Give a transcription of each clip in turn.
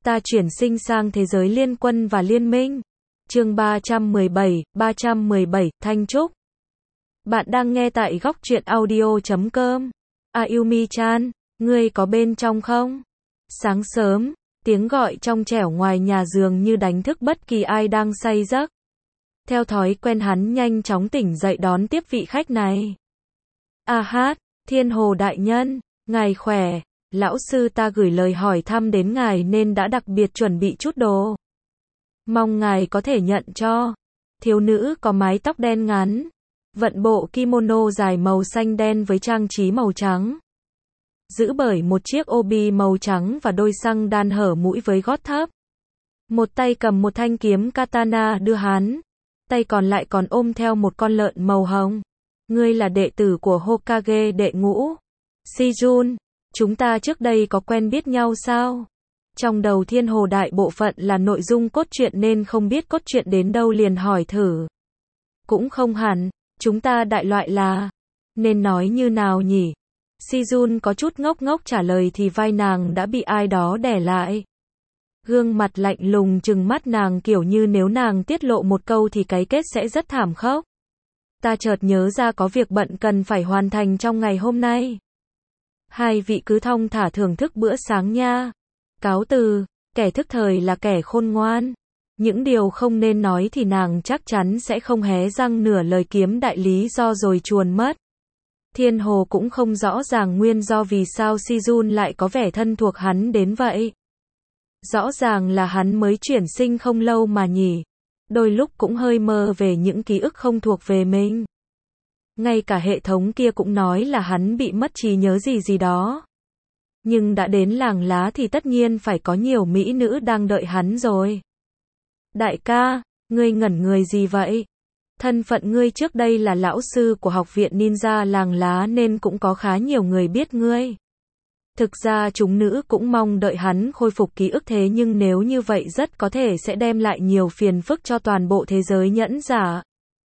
Ta chuyển sinh sang thế giới liên quân và liên minh. Chương 317, Thanh Trúc. Bạn đang nghe tại góc truyện audio.com. Ayumi-chan, ngươi có bên trong không? Sáng sớm, tiếng gọi trong trẻo ngoài nhà dường như đánh thức bất kỳ ai đang say giấc. Theo thói quen hắn nhanh chóng tỉnh dậy đón tiếp vị khách này. A hát, Thiên Hồ đại nhân, ngài khỏe, lão sư ta gửi lời hỏi thăm đến ngài nên đã đặc biệt chuẩn bị chút đồ. Mong ngài có thể nhận cho. Thiếu nữ có mái tóc đen ngắn, vận bộ kimono dài màu xanh đen với trang trí màu trắng, giữ bởi một chiếc obi màu trắng và đôi xăng đan hở mũi với gót thấp. Một tay cầm một thanh kiếm katana đưa hắn, tay còn lại còn ôm theo một con lợn màu hồng. Ngươi là đệ tử của Hokage đệ ngũ, Sejun, chúng ta trước đây có quen biết nhau sao? Trong đầu Thiên Hồ đại bộ phận là nội dung cốt truyện nên không biết cốt truyện đến đâu liền hỏi thử. Cũng không hẳn, chúng ta đại loại là, nên nói như nào nhỉ? Sejun có chút ngốc ngốc trả lời thì vai nàng đã bị ai đó đè lại. Gương mặt lạnh lùng trừng mắt nàng kiểu như nếu nàng tiết lộ một câu thì cái kết sẽ rất thảm khốc. Ta chợt nhớ ra có việc bận cần phải hoàn thành trong ngày hôm nay. Hai vị cứ thong thả thưởng thức bữa sáng nha. Cáo từ, kẻ thức thời là kẻ khôn ngoan. Những điều không nên nói thì nàng chắc chắn sẽ không hé răng nửa lời kiếm đại lý do rồi chuồn mất. Thiên Hồ cũng không rõ ràng nguyên do vì sao Sejun lại có vẻ thân thuộc hắn đến vậy. Rõ ràng là hắn mới chuyển sinh không lâu mà nhỉ. Đôi lúc cũng hơi mơ về những ký ức không thuộc về mình. Ngay cả hệ thống kia cũng nói là hắn bị mất trí nhớ gì đó. Nhưng đã đến làng lá thì tất nhiên phải có nhiều mỹ nữ đang đợi hắn rồi. Đại ca, ngươi ngẩn người gì vậy? Thân phận ngươi trước đây là lão sư của học viện ninja làng lá nên cũng có khá nhiều người biết ngươi. Thực ra chúng nữ cũng mong đợi hắn khôi phục ký ức thế nhưng nếu như vậy rất có thể sẽ đem lại nhiều phiền phức cho toàn bộ thế giới nhẫn giả.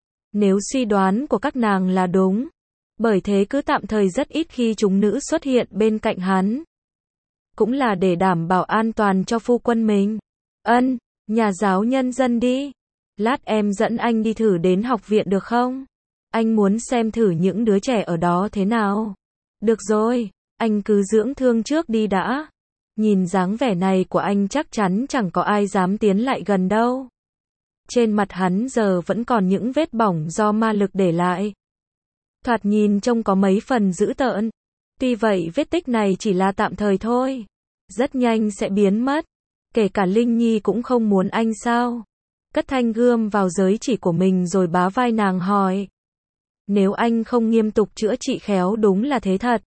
Nếu suy đoán của các nàng là đúng, bởi thế cứ tạm thời rất ít khi chúng nữ xuất hiện bên cạnh hắn. Cũng là để đảm bảo an toàn cho phu quân mình. Ân, nhà giáo nhân dân đi. Lát em dẫn anh đi thử đến học viện được không? Anh muốn xem thử những đứa trẻ ở đó thế nào. Được rồi, anh cứ dưỡng thương trước đi đã. Nhìn dáng vẻ này của anh chắc chắn chẳng có ai dám tiến lại gần đâu. Trên mặt hắn giờ vẫn còn những vết bỏng do ma lực để lại. Thoạt nhìn trông có mấy phần dữ tợn. Tuy vậy vết tích này chỉ là tạm thời thôi. Rất nhanh sẽ biến mất. Kể cả Linh Nhi cũng không muốn anh sao. Cất thanh gươm vào giới chỉ của mình rồi bá vai nàng hỏi. Nếu anh không nghiêm tục chữa trị khéo đúng là thế thật.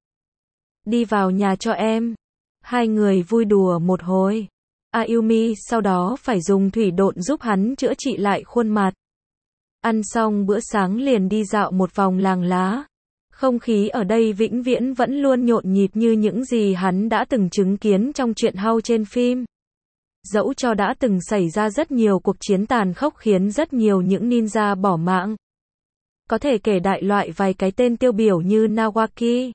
Đi vào nhà cho em. Hai người vui đùa một hồi. Ayumi sau đó phải dùng thủy độn giúp hắn chữa trị lại khuôn mặt. Ăn xong bữa sáng liền đi dạo một vòng làng lá. Không khí ở đây vĩnh viễn vẫn luôn nhộn nhịp như những gì hắn đã từng chứng kiến trong truyện Hao trên phim. Dẫu cho đã từng xảy ra rất nhiều cuộc chiến tàn khốc khiến rất nhiều những ninja bỏ mạng. Có thể kể đại loại vài cái tên tiêu biểu như Nawaki,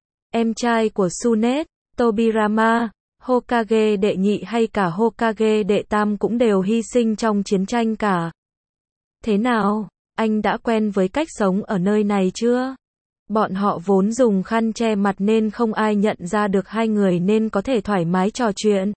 em trai của Tsunade, Tobirama, Hokage đệ nhị hay cả Hokage đệ tam cũng đều hy sinh trong chiến tranh cả. Thế nào, anh đã quen với cách sống ở nơi này chưa? Bọn họ vốn dùng khăn che mặt nên không ai nhận ra được hai người nên có thể thoải mái trò chuyện.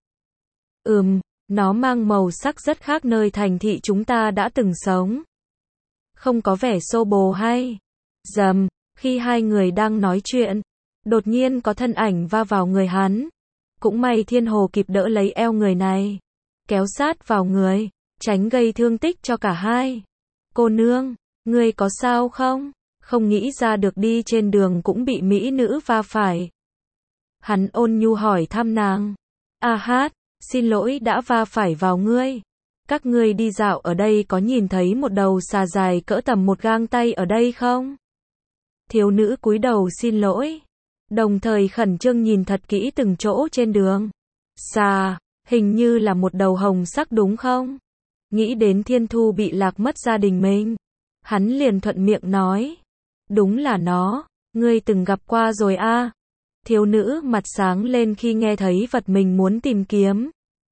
Nó mang màu sắc rất khác nơi thành thị chúng ta đã từng sống. Không có vẻ xô bồ hay. Rầm, khi hai người đang nói chuyện, đột nhiên có thân ảnh va vào người hắn. Cũng may Thiên Hồ kịp đỡ lấy eo người này, kéo sát vào người, tránh gây thương tích cho cả hai. Cô nương, ngươi có sao không? Không nghĩ ra được đi trên đường cũng bị mỹ nữ va phải. Hắn ôn nhu hỏi thăm nàng. A hát, xin lỗi đã va phải vào ngươi. Các ngươi đi dạo ở đây có nhìn thấy một đầu xà dài cỡ tầm một gang tay ở đây không? Thiếu nữ cúi đầu xin lỗi, đồng thời khẩn trương nhìn thật kỹ từng chỗ trên đường. Xà, hình như là một đầu hồng sắc đúng không? Nghĩ đến Thiên Thu bị lạc mất gia đình mình, hắn liền thuận miệng nói. Đúng là nó, ngươi từng gặp qua rồi a. Thiếu nữ mặt sáng lên khi nghe thấy vật mình muốn tìm kiếm.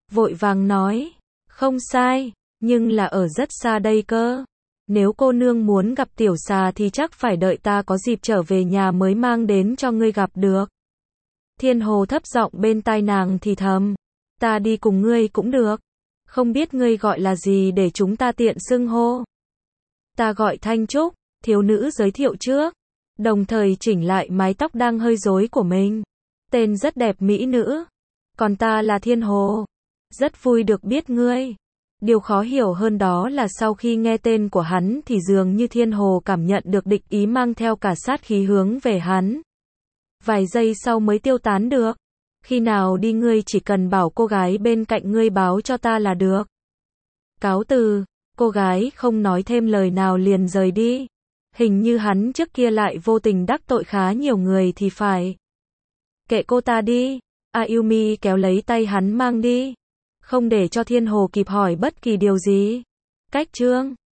vội vàng nói, không sai, nhưng là ở rất xa đây cơ. Nếu cô nương muốn gặp tiểu xà thì chắc phải đợi ta có dịp trở về nhà mới mang đến cho ngươi gặp được. Thiên Hồ thấp giọng bên tai nàng thì thầm, ta đi cùng ngươi cũng được. Không biết ngươi gọi là gì để chúng ta tiện xưng hô. Ta gọi Thanh Trúc, thiếu nữ giới thiệu trước, đồng thời chỉnh lại mái tóc đang hơi rối của mình. Tên rất đẹp mỹ nữ. Còn ta là Thiên Hồ. Rất vui được biết ngươi. Điều khó hiểu hơn đó là sau khi nghe tên của hắn thì dường như Thiên Hồ cảm nhận được địch ý mang theo cả sát khí hướng về hắn. Vài giây sau mới tiêu tán được. Khi nào đi ngươi chỉ cần bảo cô gái bên cạnh ngươi báo cho ta là được. Cáo từ, cô gái không nói thêm lời nào liền rời đi. Hình như hắn trước kia lại vô tình đắc tội khá nhiều người thì phải. Kệ cô ta đi. Ayumi kéo lấy tay hắn mang đi. Không để cho Thiên Hồ kịp hỏi bất kỳ điều gì. Cách chương